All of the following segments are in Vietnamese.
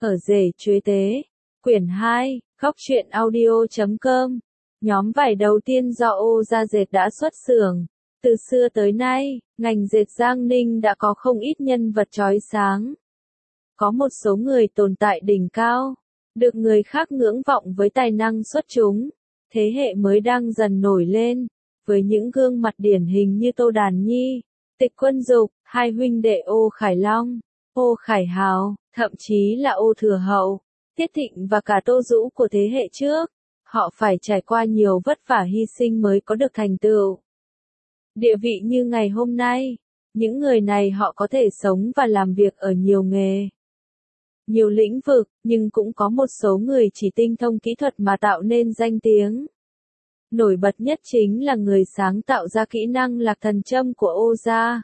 Ở rể chuế tế. Quyển 2, Góc truyện audio.com. Nhóm vải đầu tiên do Ô Gia Dệt đã xuất xưởng. Từ xưa tới nay, ngành dệt Giang Ninh đã có không ít nhân vật chói sáng. Có một số người tồn tại đỉnh cao, được người khác ngưỡng vọng với tài năng xuất chúng. Thế hệ mới đang dần nổi lên, với những gương mặt điển hình như Tô Đàn Nhi, Tịch Quân Dục, hai huynh đệ Ô Khải Long, Ô Khải Hào, thậm chí là Ô Thừa Hậu, Tiết Thịnh và cả Tô Dũ của thế hệ trước. Họ phải trải qua nhiều vất vả hy sinh mới có được thành tựu địa vị như ngày hôm nay. Những người này họ có thể sống và làm việc ở nhiều nghề, nhiều lĩnh vực, nhưng cũng có một số người chỉ tinh thông kỹ thuật mà tạo nên danh tiếng. Nổi bật nhất chính là người sáng tạo ra kỹ năng lạc thần châm của Ô Gia.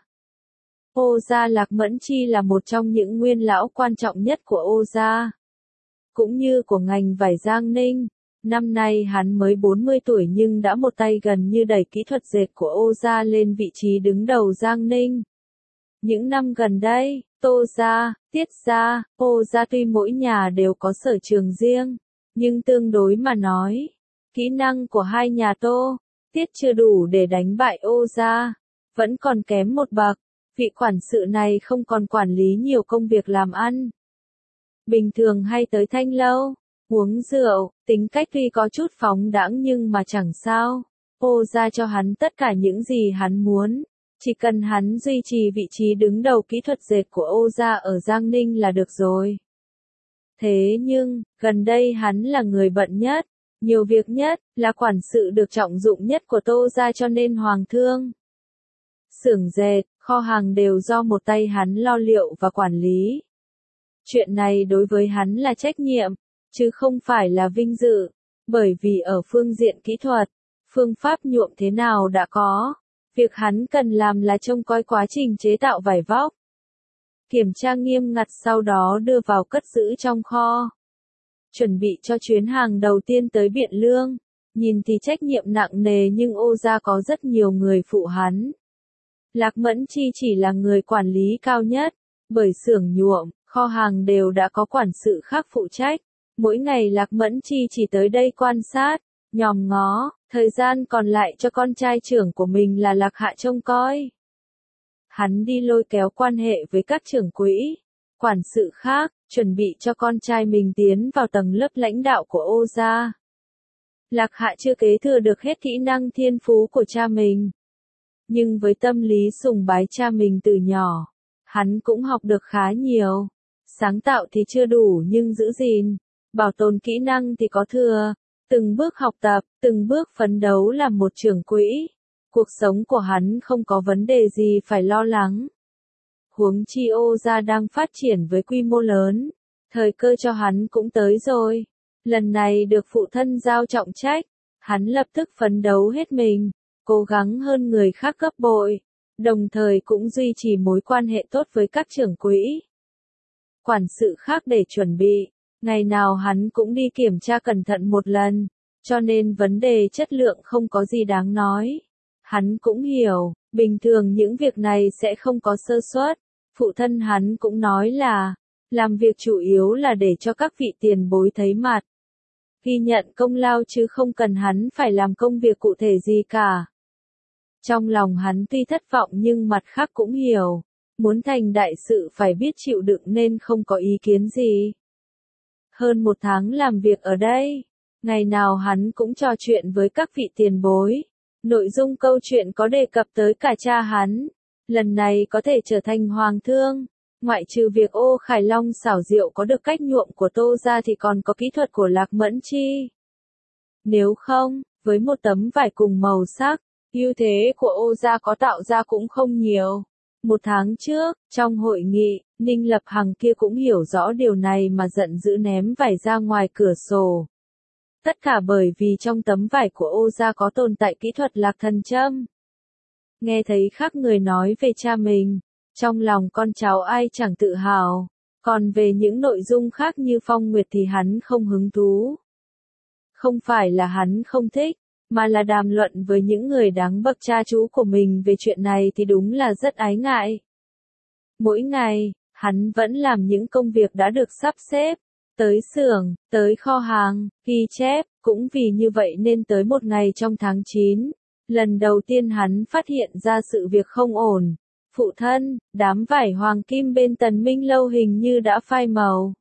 Ô Gia Lạc Mẫn Chi là một trong những nguyên lão quan trọng nhất của Ô Gia, cũng như của ngành vải Giang Ninh. Năm nay hắn mới 40 tuổi nhưng đã một tay gần như đẩy kỹ thuật dệt của Ô Gia lên vị trí đứng đầu Giang Ninh. Những năm gần đây, Tô Gia, Tiết Gia, Ô Gia tuy mỗi nhà đều có sở trường riêng, nhưng tương đối mà nói, kỹ năng của hai nhà Tô, Tiết chưa đủ để đánh bại Ô Gia, vẫn còn kém một bậc. Vị quản sự này không còn quản lý nhiều công việc làm ăn. Bình thường hay tới thanh lâu, uống rượu, tính cách tuy có chút phóng đãng nhưng mà chẳng sao. Ô Gia cho hắn tất cả những gì hắn muốn, chỉ cần hắn duy trì vị trí đứng đầu kỹ thuật dệt của Ô Gia ở Giang Ninh là được rồi. Thế nhưng, gần đây hắn là người bận nhất, nhiều việc nhất, là quản sự được trọng dụng nhất của Tô Gia cho nên Hoàng thương, xưởng dệt, kho hàng đều do một tay hắn lo liệu và quản lý. Chuyện này đối với hắn là trách nhiệm, chứ không phải là vinh dự, bởi vì ở phương diện kỹ thuật, phương pháp nhuộm thế nào đã có, việc hắn cần làm là trông coi quá trình chế tạo vải vóc, kiểm tra nghiêm ngặt sau đó đưa vào cất giữ trong kho, chuẩn bị cho chuyến hàng đầu tiên tới Biện Lương. Nhìn thì trách nhiệm nặng nề nhưng Ô Gia có rất nhiều người phụ hắn. Lạc Mẫn Chi chỉ là người quản lý cao nhất, bởi xưởng nhuộm, kho hàng đều đã có quản sự khác phụ trách. Mỗi ngày Lạc Mẫn Chi chỉ tới đây quan sát, nhòm ngó, thời gian còn lại cho con trai trưởng của mình là Lạc Hạ trông coi. Hắn đi lôi kéo quan hệ với các trưởng quỹ, quản sự khác, chuẩn bị cho con trai mình tiến vào tầng lớp lãnh đạo của Ô Gia. Lạc Hạ chưa kế thừa được hết kỹ năng thiên phú của cha mình, nhưng với tâm lý sùng bái cha mình từ nhỏ, hắn cũng học được khá nhiều. Sáng tạo thì chưa đủ nhưng giữ gìn, bảo tồn kỹ năng thì có thừa. Từng bước học tập, từng bước phấn đấu làm một trưởng quỹ. Cuộc sống của hắn không có vấn đề gì phải lo lắng. Huống chi Ô Gia đang phát triển với quy mô lớn, thời cơ cho hắn cũng tới rồi. Lần này được phụ thân giao trọng trách, hắn lập tức phấn đấu hết mình, cố gắng hơn người khác gấp bội, đồng thời cũng duy trì mối quan hệ tốt với các trưởng quỹ, quản sự khác để chuẩn bị. Ngày nào hắn cũng đi kiểm tra cẩn thận một lần, cho nên vấn đề chất lượng không có gì đáng nói. Hắn cũng hiểu, bình thường những việc này sẽ không có sơ suất. Phụ thân hắn cũng nói là, làm việc chủ yếu là để cho các vị tiền bối thấy mặt, ghi nhận công lao chứ không cần hắn phải làm công việc cụ thể gì cả. Trong lòng hắn tuy thất vọng nhưng mặt khác cũng hiểu, muốn thành đại sự phải biết chịu đựng nên không có ý kiến gì. Hơn một tháng làm việc ở đây, ngày nào hắn cũng trò chuyện với các vị tiền bối. Nội dung câu chuyện có đề cập tới cả cha hắn, lần này có thể trở thành hoàng thương. Ngoại trừ việc Ô Khải Long xảo diệu có được cách nhuộm của Tô Gia thì còn có kỹ thuật của Lạc Mẫn Chi. Nếu không, với một tấm vải cùng màu sắc, ưu thế của Ô Gia có tạo ra cũng không nhiều. Một tháng trước, trong hội nghị, Ninh Lập Hằng kia cũng hiểu rõ điều này mà giận dữ ném vải ra ngoài cửa sổ. Tất cả bởi vì trong tấm vải của Ô Gia có tồn tại kỹ thuật lạc thần châm. Nghe thấy khác người nói về cha mình, trong lòng con cháu ai chẳng tự hào, còn về những nội dung khác như Phong Nguyệt thì hắn không hứng thú. Không phải là hắn không thích, mà là đàm luận với những người đáng bậc cha chú của mình về chuyện này thì đúng là rất ái ngại. Mỗi ngày, hắn vẫn làm những công việc đã được sắp xếp, tới xưởng, tới kho hàng, ghi chép, cũng vì như vậy nên tới một ngày trong tháng 9, lần đầu tiên hắn phát hiện ra sự việc không ổn. Phụ thân, đám vải hoàng kim bên Tần Minh Lâu hình như đã phai màu.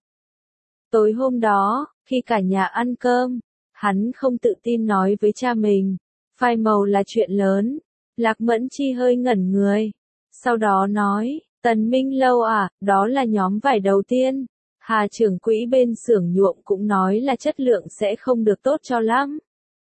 Tối hôm đó, khi cả nhà ăn cơm, hắn không tự tin nói với cha mình, phai màu là chuyện lớn. Lạc Mẫn Chi hơi ngẩn người. Sau đó nói, Tần Minh Lâu à, đó là nhóm vải đầu tiên. Hà trưởng quỹ bên xưởng nhuộm cũng nói là chất lượng sẽ không được tốt cho lắm.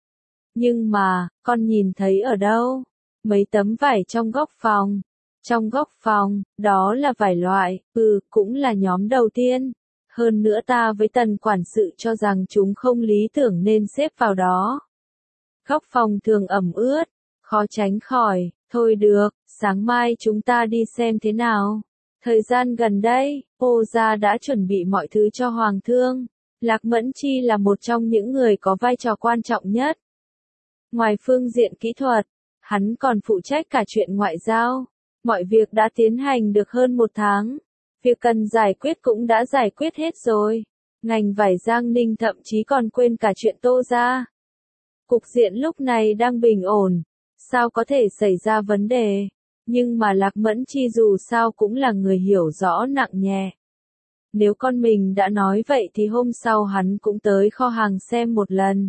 Nhưng mà, con nhìn thấy ở đâu? Mấy tấm vải trong góc phòng. Trong góc phòng, đó là vải loại, cũng là nhóm đầu tiên. Hơn nữa ta với Tần quản sự cho rằng chúng không lý tưởng nên xếp vào đó. Góc phòng thường ẩm ướt, khó tránh khỏi, thôi được, sáng mai chúng ta đi xem thế nào. Thời gian gần đây, Ô gia đã chuẩn bị mọi thứ cho Hoàng thương. Lạc Mẫn Chi là một trong những người có vai trò quan trọng nhất. Ngoài phương diện kỹ thuật, hắn còn phụ trách cả chuyện ngoại giao. Mọi việc đã tiến hành được hơn một tháng. Việc cần giải quyết cũng đã giải quyết hết rồi. Ngành vải Giang Ninh thậm chí còn quên cả chuyện Tô gia. Cục diện lúc này đang bình ổn. Sao có thể xảy ra vấn đề? Nhưng mà Lạc Mẫn Chi dù sao cũng là người hiểu rõ nặng nhẹ. Nếu con mình đã nói vậy thì hôm sau hắn cũng tới kho hàng xem một lần.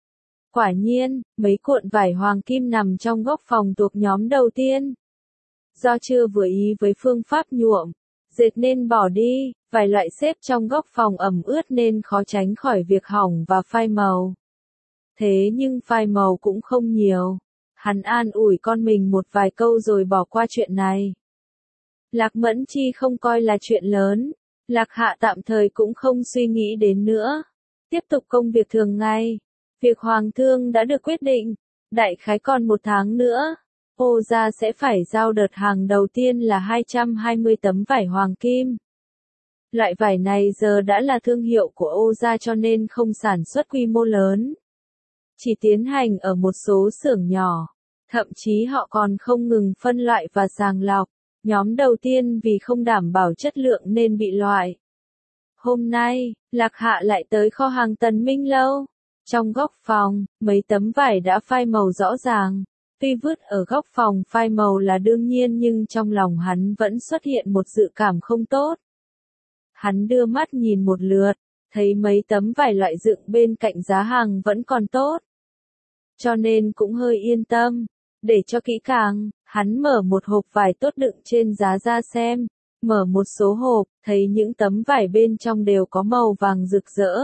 Quả nhiên, mấy cuộn vải hoàng kim nằm trong góc phòng thuộc nhóm đầu tiên. Do chưa vừa ý với phương pháp nhuộm, dệt nên bỏ đi, vài loại xếp trong góc phòng ẩm ướt nên khó tránh khỏi việc hỏng và phai màu. Thế nhưng phai màu cũng không nhiều. Hắn an ủi con mình một vài câu rồi bỏ qua chuyện này. Lạc Mẫn Chi không coi là chuyện lớn. Lạc Hạ tạm thời cũng không suy nghĩ đến nữa. Tiếp tục công việc thường ngày. Việc Hoàng thương đã được quyết định. Đại khái còn một tháng nữa. Ô gia sẽ phải giao đợt hàng đầu tiên là 220 tấm vải hoàng kim. Loại vải này giờ đã là thương hiệu của Ô gia cho nên không sản xuất quy mô lớn. Chỉ tiến hành ở một số xưởng nhỏ. Thậm chí họ còn không ngừng phân loại và sàng lọc. Nhóm đầu tiên vì không đảm bảo chất lượng nên bị loại. Hôm nay, Lạc Hạ lại tới kho hàng Tần Minh Lâu. Trong góc phòng, mấy tấm vải đã phai màu rõ ràng. Tuy vứt ở góc phòng phai màu là đương nhiên nhưng trong lòng hắn vẫn xuất hiện một dự cảm không tốt. Hắn đưa mắt nhìn một lượt, thấy mấy tấm vải loại dựng bên cạnh giá hàng vẫn còn tốt. Cho nên cũng hơi yên tâm. Để cho kỹ càng, hắn mở một hộp vải tốt đựng trên giá ra xem. Mở một số hộp, thấy những tấm vải bên trong đều có màu vàng rực rỡ.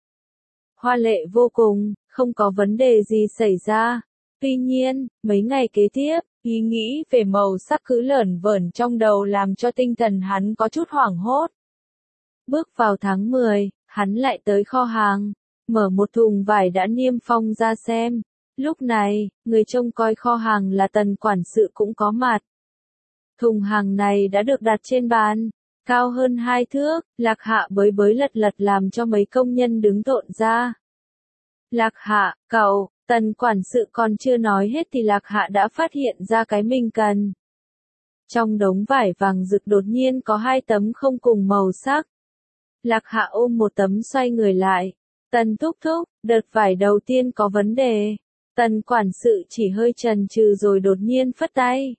Hoa lệ vô cùng, không có vấn đề gì xảy ra. Tuy nhiên, mấy ngày kế tiếp, ý nghĩ về màu sắc cứ lởn vởn trong đầu làm cho tinh thần hắn có chút hoảng hốt. Bước vào tháng 10, hắn lại tới kho hàng, mở một thùng vải đã niêm phong ra xem. Lúc này, người trông coi kho hàng là Tần quản sự cũng có mặt. Thùng hàng này đã được đặt trên bàn, cao hơn 2 thước, Lạc Hạ bới bới lật lật làm cho mấy công nhân đứng tộn ra. Lạc Hạ, cậu, Tần quản sự còn chưa nói hết thì Lạc Hạ đã phát hiện ra cái mình cần. Trong đống vải vàng rực đột nhiên có 2 tấm không cùng màu sắc. Lạc Hạ ôm một tấm xoay người lại. Tần thúc thúc, đợt vải đầu tiên có vấn đề. Tần quản sự chỉ hơi chần chừ rồi đột nhiên phất tay.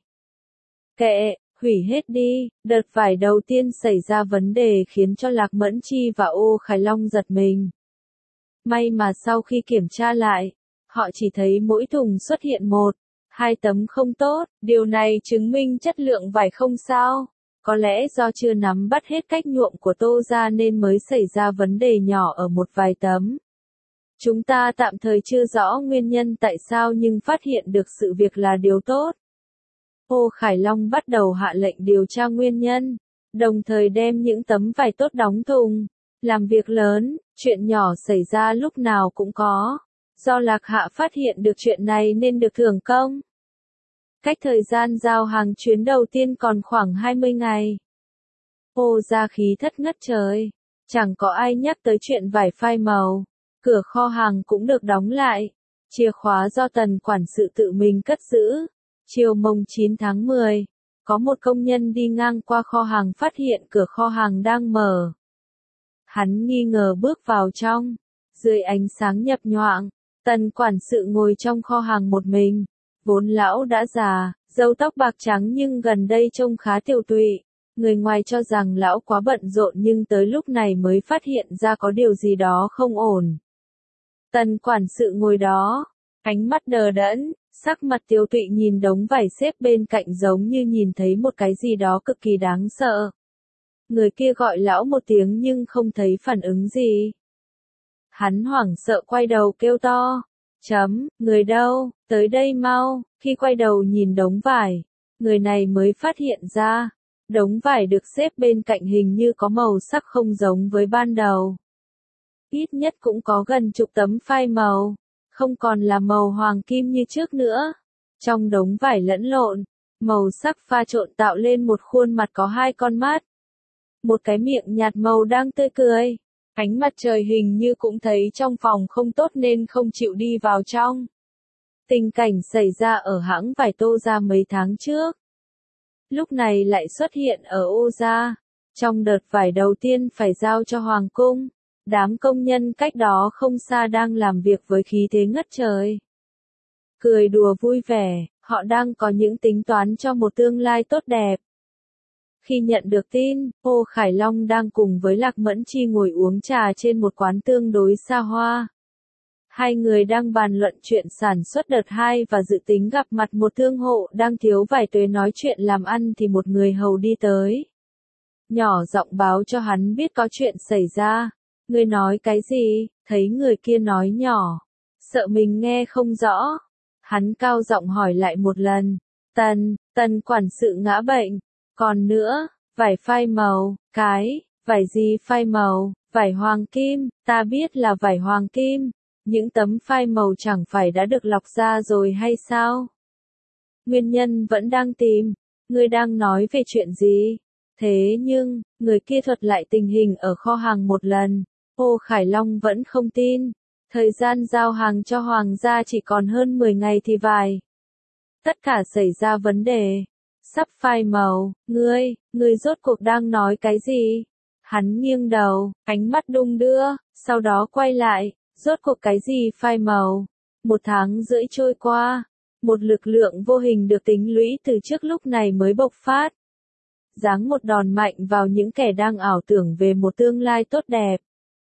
Kệ, hủy hết đi, đợt vải đầu tiên xảy ra vấn đề khiến cho Lạc Mẫn Chi và Ô Khải Long giật mình. May mà sau khi kiểm tra lại, họ chỉ thấy mỗi thùng xuất hiện 1-2 tấm không tốt, điều này chứng minh chất lượng vải không sao. Có lẽ do chưa nắm bắt hết cách nhuộm của Tô gia nên mới xảy ra vấn đề nhỏ ở một vài tấm. Chúng ta tạm thời chưa rõ nguyên nhân tại sao nhưng phát hiện được sự việc là điều tốt. Ô Khải Long bắt đầu hạ lệnh điều tra nguyên nhân, đồng thời đem những tấm vải tốt đóng thùng. Làm việc lớn, chuyện nhỏ xảy ra lúc nào cũng có. Do Lạc Hạ phát hiện được chuyện này nên được thưởng công. Cách thời gian giao hàng chuyến đầu tiên còn khoảng 20 ngày. Ô gia khí thất ngất trời. Chẳng có ai nhắc tới chuyện vải phai màu. Cửa kho hàng cũng được đóng lại. Chìa khóa do Tần quản sự tự mình cất giữ. Chiều mồng 9 tháng 10, có một công nhân đi ngang qua kho hàng phát hiện cửa kho hàng đang mở. Hắn nghi ngờ bước vào trong. Dưới ánh sáng nhập nhoạng, Tần quản sự ngồi trong kho hàng một mình. Vốn lão đã già, râu tóc bạc trắng nhưng gần đây trông khá tiều tụy. Người ngoài cho rằng lão quá bận rộn nhưng tới lúc này mới phát hiện ra có điều gì đó không ổn. Tần quản sự ngồi đó, ánh mắt đờ đẫn, sắc mặt tiều tụy nhìn đống vải xếp bên cạnh giống như nhìn thấy một cái gì đó cực kỳ đáng sợ. Người kia gọi lão một tiếng nhưng không thấy phản ứng gì. Hắn hoảng sợ quay đầu kêu to. Người đâu, tới đây mau. Khi quay đầu nhìn đống vải, người này mới phát hiện ra, đống vải được xếp bên cạnh hình như có màu sắc không giống với ban đầu. Ít nhất cũng có gần chục tấm phai màu, không còn là màu hoàng kim như trước nữa. Trong đống vải lẫn lộn, màu sắc pha trộn tạo lên một khuôn mặt có hai con mắt. Một cái miệng nhạt màu đang tươi cười. Ánh mặt trời hình như cũng thấy trong phòng không tốt nên không chịu đi vào trong. Tình cảnh xảy ra ở hãng vải Tô Gia mấy tháng trước. Lúc này lại xuất hiện ở Ô Gia. Trong đợt vải đầu tiên phải giao cho Hoàng cung, đám công nhân cách đó không xa đang làm việc với khí thế ngất trời. Cười đùa vui vẻ, họ đang có những tính toán cho một tương lai tốt đẹp. Khi nhận được tin, Ô Khải Long đang cùng với Lạc Mẫn Chi ngồi uống trà trên một quán tương đối xa hoa. Hai người đang bàn luận chuyện sản xuất đợt 2 và dự tính gặp mặt một thương hộ đang thiếu vải tuế nói chuyện làm ăn thì một người hầu đi tới. Nhỏ giọng báo cho hắn biết có chuyện xảy ra. Người nói cái gì? Thấy người kia nói nhỏ. Sợ mình nghe không rõ. Hắn cao giọng hỏi lại một lần. Tần quản sự ngã bệnh. Còn nữa, vải phai màu, vải gì phai màu, vải hoàng kim, ta biết là vải hoàng kim. Những tấm phai màu chẳng phải đã được lọc ra rồi hay sao? Nguyên nhân vẫn đang tìm. Ngươi đang nói về chuyện gì? Thế nhưng, người kia thuật lại tình hình ở kho hàng một lần. Ô Khải Long vẫn không tin. Thời gian giao hàng cho Hoàng gia chỉ còn hơn 10 ngày thì vài. Tất cả xảy ra vấn đề. Sắp phai màu, ngươi rốt cuộc đang nói cái gì? Hắn nghiêng đầu, ánh mắt đung đưa, sau đó quay lại, rốt cuộc cái gì phai màu? 1 tháng rưỡi trôi qua, một lực lượng vô hình được tính lũy từ trước lúc này mới bộc phát. Giáng một đòn mạnh vào những kẻ đang ảo tưởng về một tương lai tốt đẹp.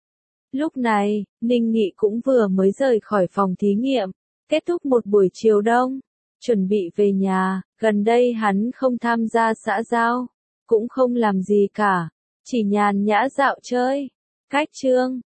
Lúc này, Ninh Nghị cũng vừa mới rời khỏi phòng thí nghiệm, kết thúc một buổi chiều đông. Chuẩn bị về nhà, gần đây hắn không tham gia xã giao, cũng không làm gì cả, chỉ nhàn nhã dạo chơi. Cách chương